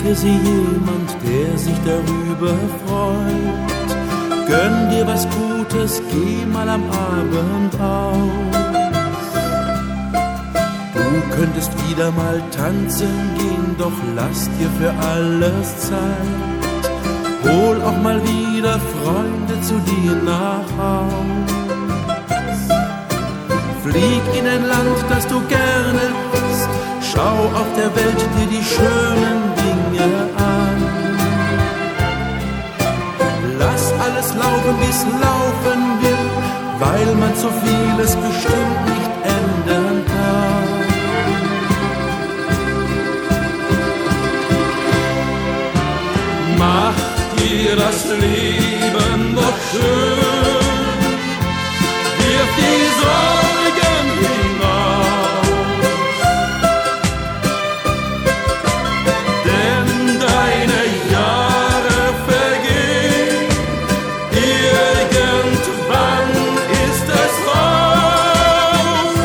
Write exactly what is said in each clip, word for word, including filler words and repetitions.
Schenke sie jemand, der sich darüber freut. Gönn dir was Gutes, geh mal am Abend aus. Du könntest wieder mal tanzen gehen, doch lass dir für alles Zeit. Hol auch mal wieder Freunde zu dir nach Haus. Flieg in ein Land, das du gerne bist. Schau auf der Welt dir die schönen Dinge an. Lass alles laufen, wie's laufen will, weil man so vieles bestimmt nicht ändern kann. Mach dir das Leben doch schön, wirf die Sorgen hinaus, denn deine Jahre vergehen, irgendwann ist es raus.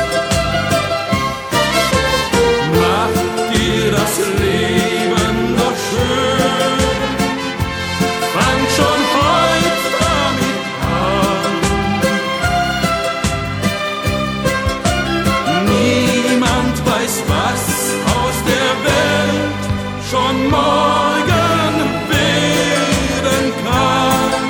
Mach dir das Leben doch schön, fang schon heute damit an. Niemand weiß, was aus der Welt schon morgen werden kann.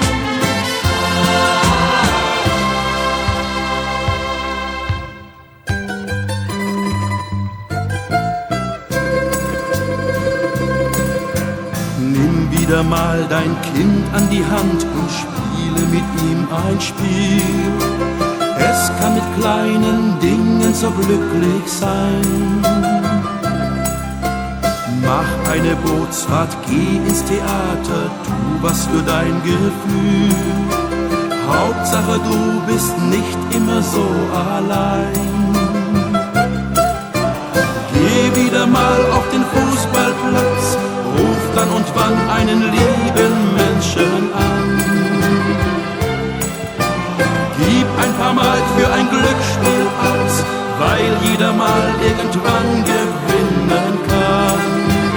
Nimm wieder mal dein Kind an die Hand und spiele mit ihm ein Spiel. Es kann mit kleinen Dingen so glücklich sein. Mach eine Bootsfahrt, geh ins Theater, tu was für dein Gefühl. Hauptsache du bist nicht immer so allein. Geh wieder mal auf den Fußballplatz, ruf dann und wann einen lieben Menschen an. Gib ein paar Mal für ein Glücksspiel aus, weil jeder mal irgendwann gewinnen kann.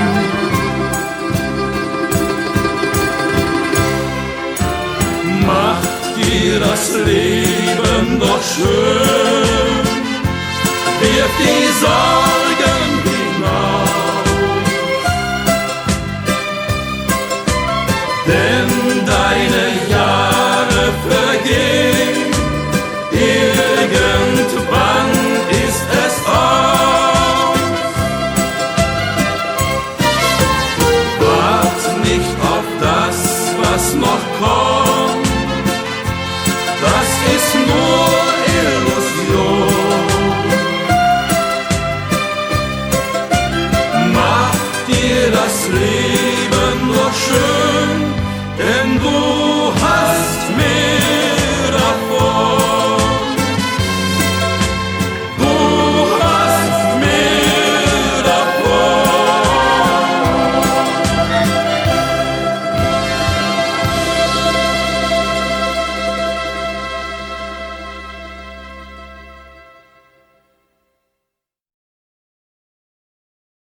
Mach dir das Leben doch schön, wirf die Sorgen hinaus, denn deine Jahre vergehen, irgendwann ist es aus. Wart nicht auf das, was noch kommt, das ist nur Illusion. Mach dir das Leben doch schön, denn du